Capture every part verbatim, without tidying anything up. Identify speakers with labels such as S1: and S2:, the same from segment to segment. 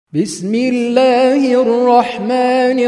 S1: بسم الله الرحمن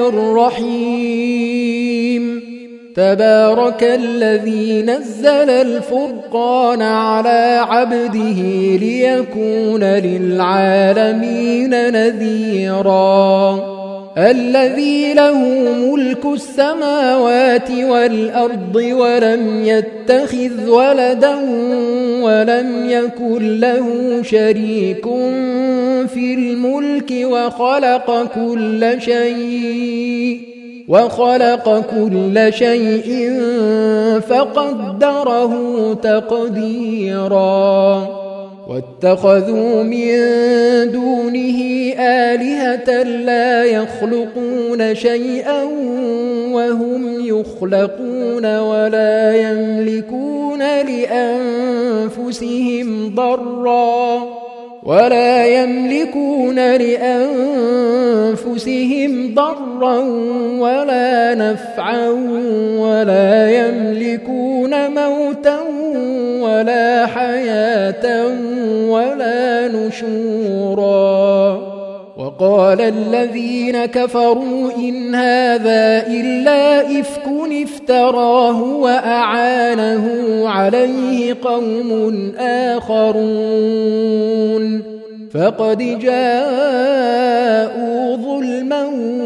S1: الرحيم. تبارك الذي نزل الفرقان على عبده ليكون للعالمين نذيرا. الذي له ملك السماوات والأرض ولم يتخذ ولدا ولم يكن له شريك في الملك وخلق كل شيء وخلق كل شيء فقدره تقديرا. واتخذوا من دونه آلهة لا يخلقون شيئا وهم يخلقون ولا يملكون لأنفسهم ضرا ولا يملكون لأنفسهم ضرا ولا نفعا ولا يملكون موتا ولا حياة ولا نشورا. وقال الذين كفروا إن هذا إلا إفك افتراه وأعانه عليه قوم آخرون فقد جاءوا ظلما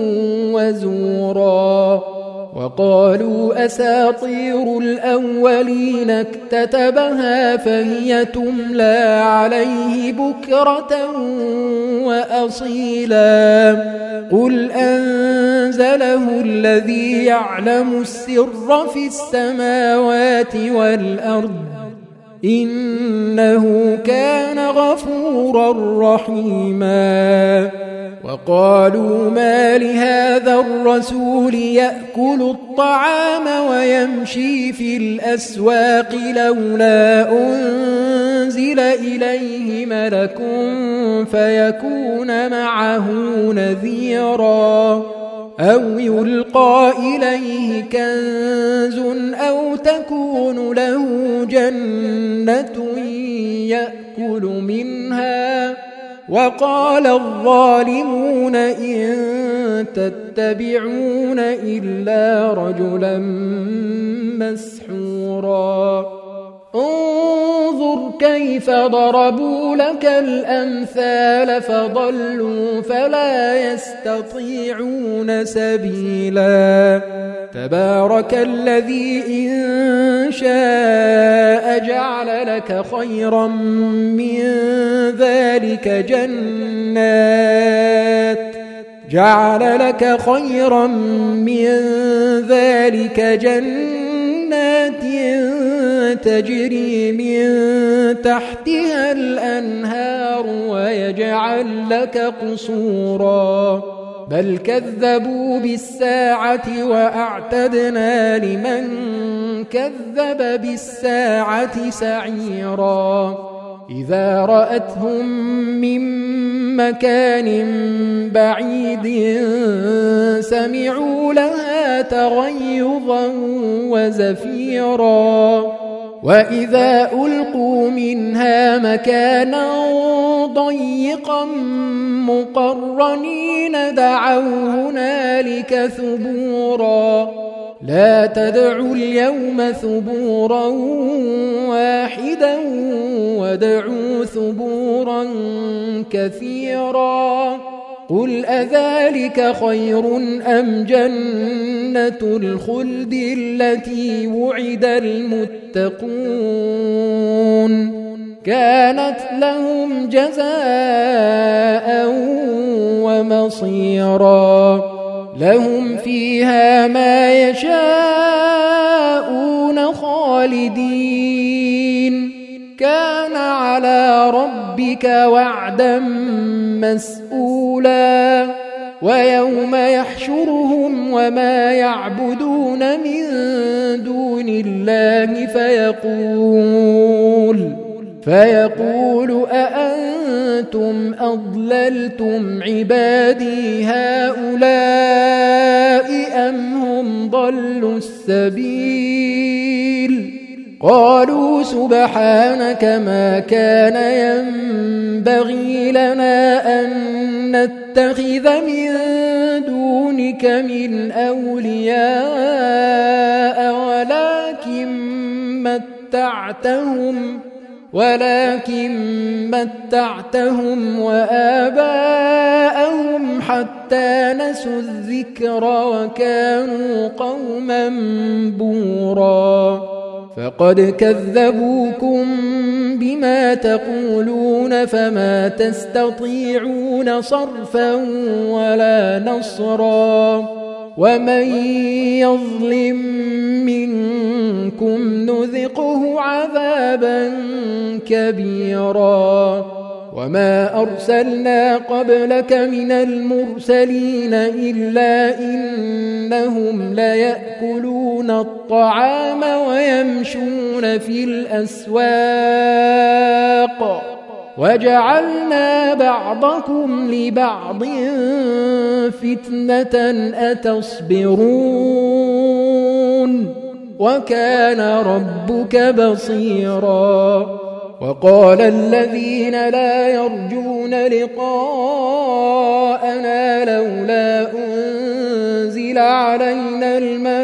S1: وزورا. وقالوا أساطير الأولين اكتتبها فهي تملى عليه بكرة وأصيلا. قل أنزله الذي يعلم السر في السماوات والأرض إنه كان غفورا رحيما. وقالوا ما لهذا الرسول يأكل الطعام ويمشي في الأسواق لولا أنزل إليه ملك فيكون معه نذيرا أو يلقى إليه كنز أو تكون له جنة يأكل منها. وقال الظالمون إن تتبعون إلا رجلا مسحورا. انظر كيف ضربوا لك الأمثال فضلوا فلا يستطيعون سبيلا. تبارك الذي إن شاء جعل لك خيرا من ذلك جنات جعل لك خيرا من ذلك جنات تجري من تحتها الأنهار ويجعل لك قصورا. بل كذبوا بالساعة وأعتدنا لمن كذب بالساعة سعيرا. إذا رأتهم من مكان بعيد سمعوا لها تغيظا وزفيرا. وإذا ألقوا منها مكانا ضيقا مقرنين دعوا هنالك ثبورا. لا تدعوا اليوم ثبورا واحدا ودعوا ثبورا كثيرا. قل أذلك خير أم جنة الخلد التي وعد المتقون كانت لهم جزاء ومصيرا. لهم فيها ما يشاءون خالدين كان على ربك وعدا مسئولا. ويوم يحشرهم وما يعبدون من دون الله فيقول فيقول أأنتم أضللتم عبادي هؤلاء أم هم ضلوا السبيل. قالوا سبحانك ما كان ينبغي لنا أن نتخذ من دونك من أولياء ولكن متعتهم ولكن متعتهم وآباءهم حتى نسوا الذكر وكانوا قوما بورا فقد كذبوكم بما تقولون فما تستطيعون صرفا ولا نصرا ومن يظلم منكم نذقه عذابا كبيرا وما أرسلنا قبلك من المرسلين إلا إنهم ليأكلون الطعام ويمشون في الأسواق وجعلنا بعضكم لبعض فتنة أتصبرون وكان ربك بصيرا وقال الذين لا يرجون لقاءنا لولا أنزل علينا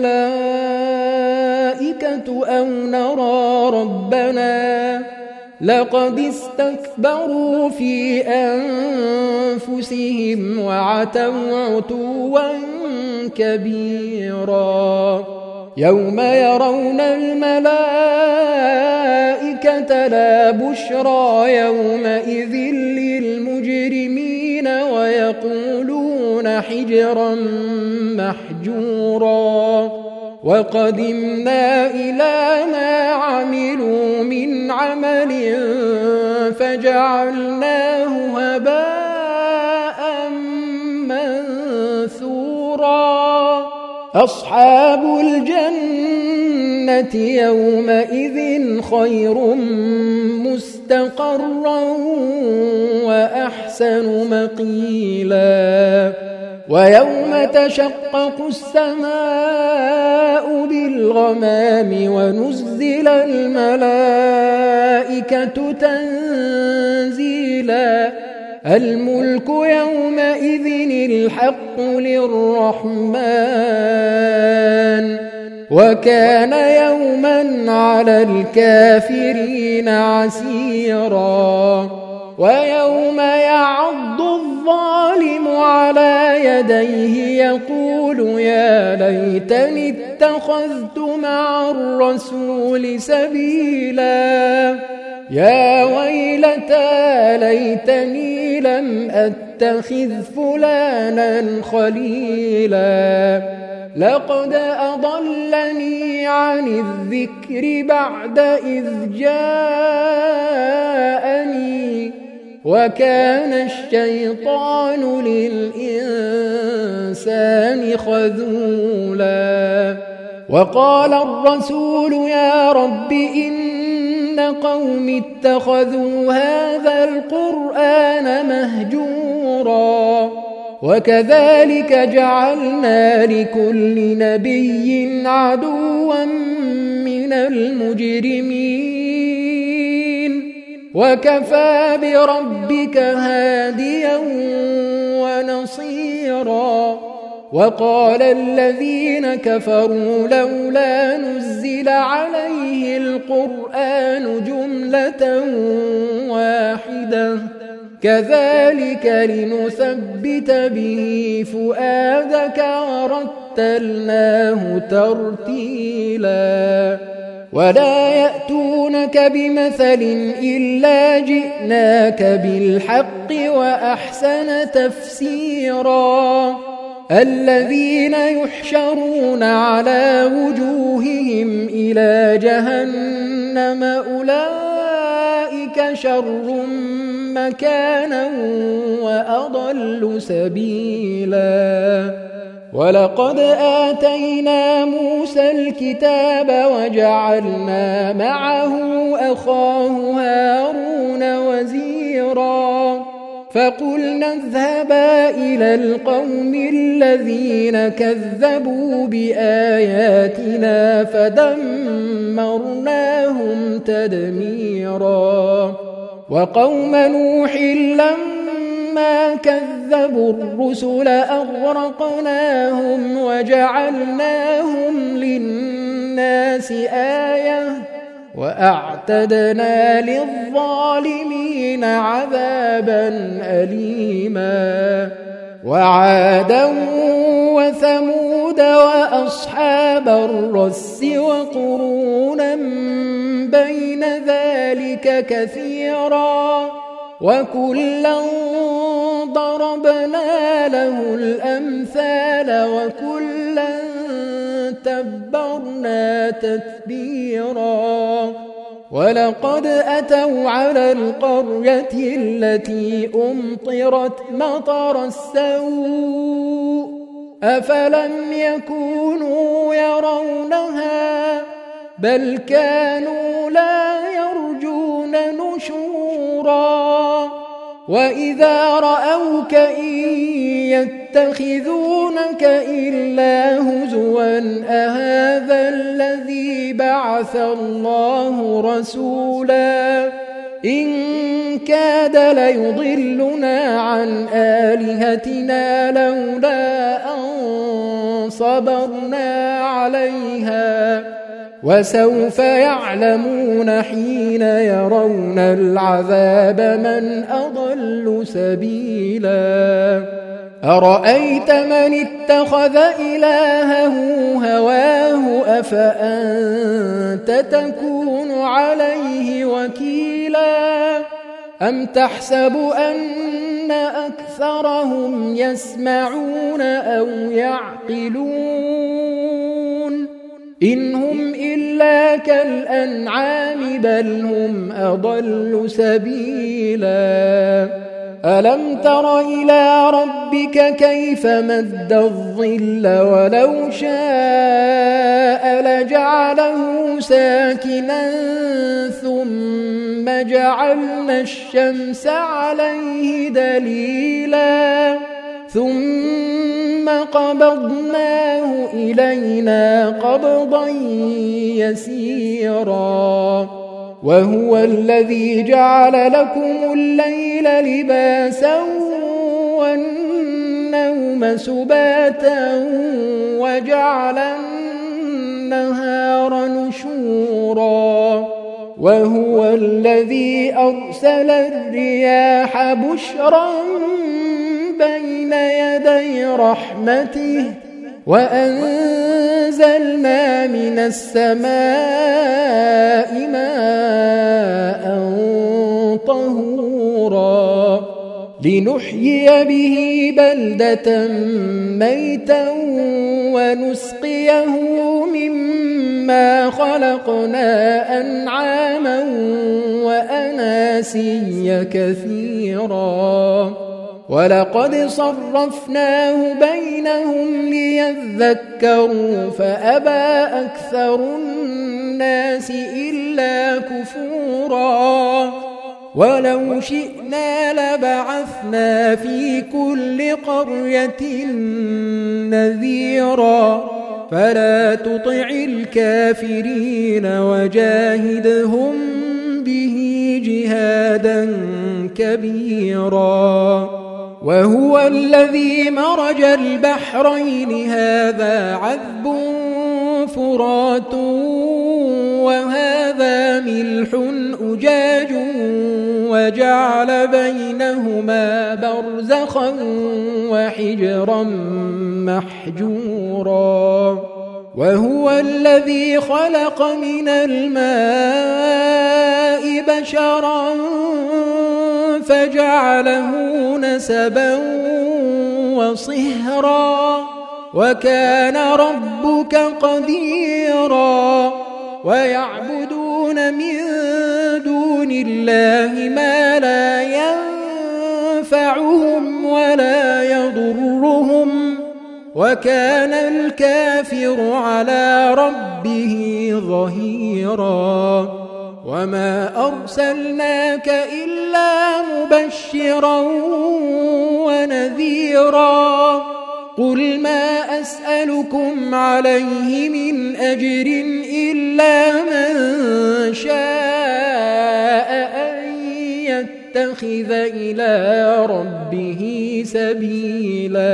S1: الملائكة أو نرى ربنا لقد استكبروا في أنفسهم وعتوا عتوا كبيرا يوم يرون الملائكة لا بشرى يومئذ للمجرمين ويقولون حجرا محجورا وقدمنا إلى ما عملوا من عمل فجعلناه هباء منثورا أصحاب الجنة يومئذ خير مستقرا وأحسن مقيلا ويوم تشقق السماء بالغمام ونزل الملائكة تنزيلا الملك يومئذ الحق للرحمن وكان يوما على الكافرين عسيرا ويوم يعض الظالم على يديه يقول يا ليتني اتخذت مع الرسول سبيلا يا ويلتى ليتني لم أتخذ فلانا خليلا لقد أضلني عن الذكر بعد إذ جاءني وكان الشيطان للإنسان خذولا وقال الرسول يا رب إن قوم اتخذوا هذا القرآن مهجورا وكذلك جعلنا لكل نبي عدوا من المجرمين وكفى بربك هاديا ونصيرا وقال الذين كفروا لولا نزل عليه القرآن جملة واحدة كذلك لنثبت به فؤادك ورتلناه ترتيلا ولا يأتونك بمثل إلا جئناك بالحق وأحسن تفسيرا الذين يحشرون على وجوههم إلى جهنم أولئك شر مكانا وأضل سبيلا ولقد آتينا موسى الكتاب وجعلنا معه أخاه هارون وزيرا فقلنا اذهبا إلى القوم الذين كذبوا بآياتنا فدمرناهم تدميرا وقوم نوح لما فلما كذبوا الرسل أغرقناهم وجعلناهم للناس آية وأعتدنا للظالمين عذابا أليما وعادا وثمود وأصحاب الرس وقرونا بين ذلك كثيرا وكلا ضربنا له الأمثال وكلا تبرنا تتبيرا ولقد أتوا على القرية التي أمطرت مطر السوء أفلم يكونوا يرونها بل كانوا لا يرجون نشورا وإذا رأوك إن يتخذونك إلا هزوا أهذا الذي بعث الله رسولا إن كاد ليضلنا عن آلهتنا لولا أن صبرنا عليها وسوف يعلمون حين يرون العذاب من أضل سبيلا أرأيت من اتخذ إلهه هواه أفأنت تكون عليه وكيلا أم تحسب أن أكثرهم يسمعون أو يعقلون إن هم إلا كالأنعام بل هم أضل سبيلا ألم تر إلى ربك كيف مد الظل ولو شاء لجعله ساكنا ثم جعلنا الشمس عليه دليلا ثم قبضناه إلينا قبضا يسيرا وهو الذي جعل لكم الليل لباسا والنوم سباتا وجعل النهار نشورا وهو الذي أرسل الرياح بشرا بين يدي رحمته وأنزلنا من السماء ماء طهورا لنحيي به بلدة ميتا ونسقيه مما خلقنا أنعاما وأناسيا كثيرا ولقد صرفناه بينهم ليذكروا فأبى أكثر الناس إلا كفورا ولو شئنا لبعثنا في كل قرية نذيرا فلا تطع الكافرين وجاهدهم به جهادا كبيرا وهو الذي مرج البحرين هذا عذب فرات وهذا ملح أجاج وجعل بينهما برزخا وحجرا محجورا وهو الذي خلق من الماء بشرا فجعله نسبا وصهرا وكان ربك قديرا ويعبدون من دون الله ما لا ينفعهم ولا يضرهم وكان الكافر على ربه ظهيرا وما أرسلناك إلا مبشرا ونذيرا قل ما أسألكم عليه من أجر إلا من شاء أن يتبع يتخذ إلى ربه سبيلا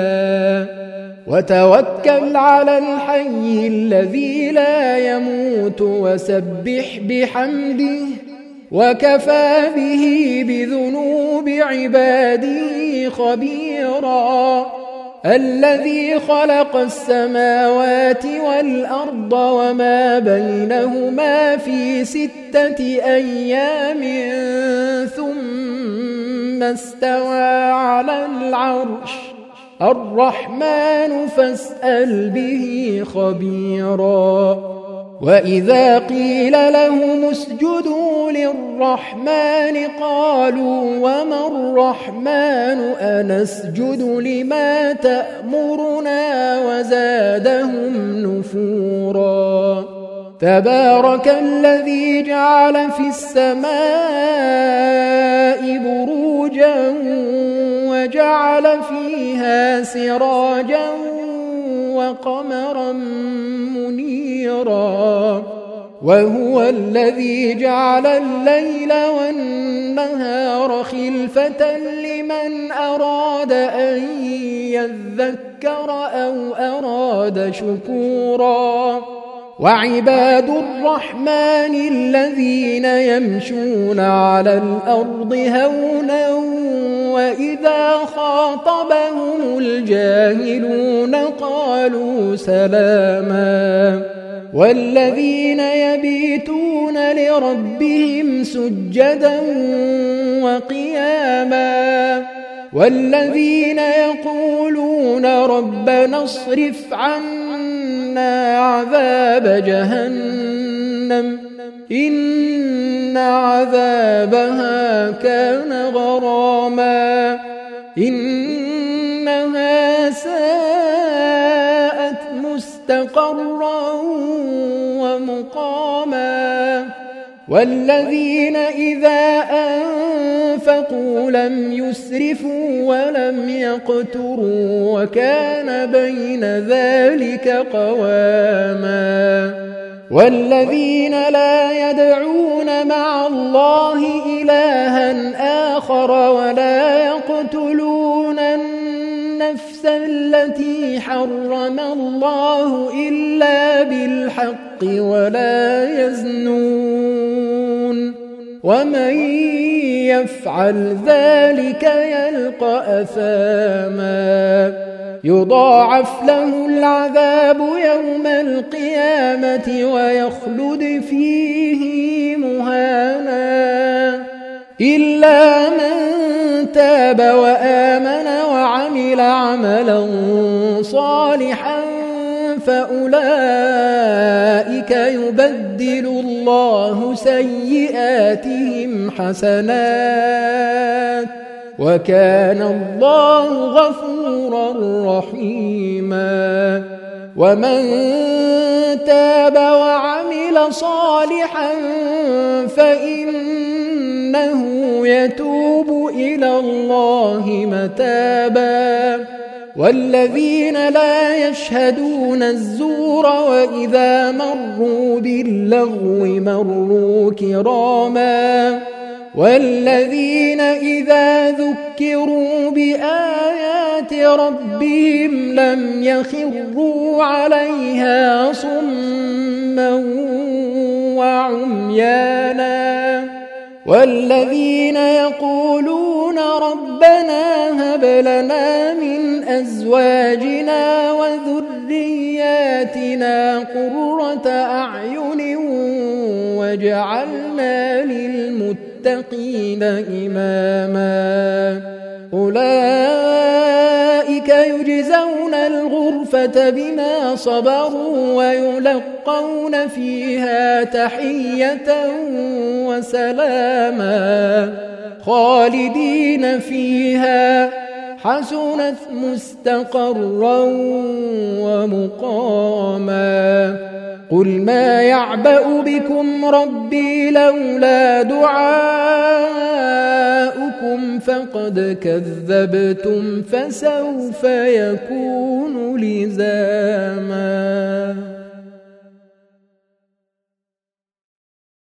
S1: وتوكل على الحي الذي لا يموت وسبح بحمده وكفى به بذنوب عباده خبيرا الذي خلق السماوات والأرض وما بينهما في ستة أيام ثم استوى على العرش الرحمن فاسأل به خبيرا وإذا قيل لهم اسجدوا للرحمن قالوا وما الرحمن أنسجد لما تأمرنا وزادهم نفورا تبارك الذي جعل في السماء بروجا وجعل فيها سراجا وقمرا منيرا وهو الذي جعل الليل والنهار خلفة لمن أراد أن يذكر أو أراد شكورا وعباد الرحمن الذين يمشون على الأرض هونا وإذا خاطبهم الجاهلون قالوا سلاما والذين يبيتون لربهم سجدا وقياما والذين يقولون ربنا اصرف عنا عذاب جهنم إن عذابها كان غراما إنها ساءت مستقرا ومقاما والذين إذا أنفقوا لم يسرفوا ولم يقتروا وكان بين ذلك قواما والذين لا يدعون مع الله إلها آخر ولا يقتلون النفس التي حرم الله إلا بالحق ولا يزنون ومن يفعل ذلك يلقى أثاما يضاعف له العذاب يوم القيامة ويخلد فيه مهانا إلا من تاب وآمن وعمل عملا صالحا فأولئك يبدل الله سيئاتهم حسنات وكان الله غفورا رحيما ومن تاب وعمل صالحا فإنه يتوب إلى الله متابا والذين لا يشهدون الزور وإذا مروا باللغو مروا كراما والذين إذا ذكروا بآيات ربهم لم يخروا عليها صما وعميانا والذين يقولون ربنا هب لنا من أزواجنا وذرياتنا قرة أعين واجعلنا للمتقين إماما أولئك يجزون الغرفة بما صبروا ويلقون فيها تحية وسلاما خالدين فيها حسنت مستقرا ومقاما قل ما يعبأ بكم ربي لولا دعاؤكم فقد كذبتم فسوف يكون لزاما.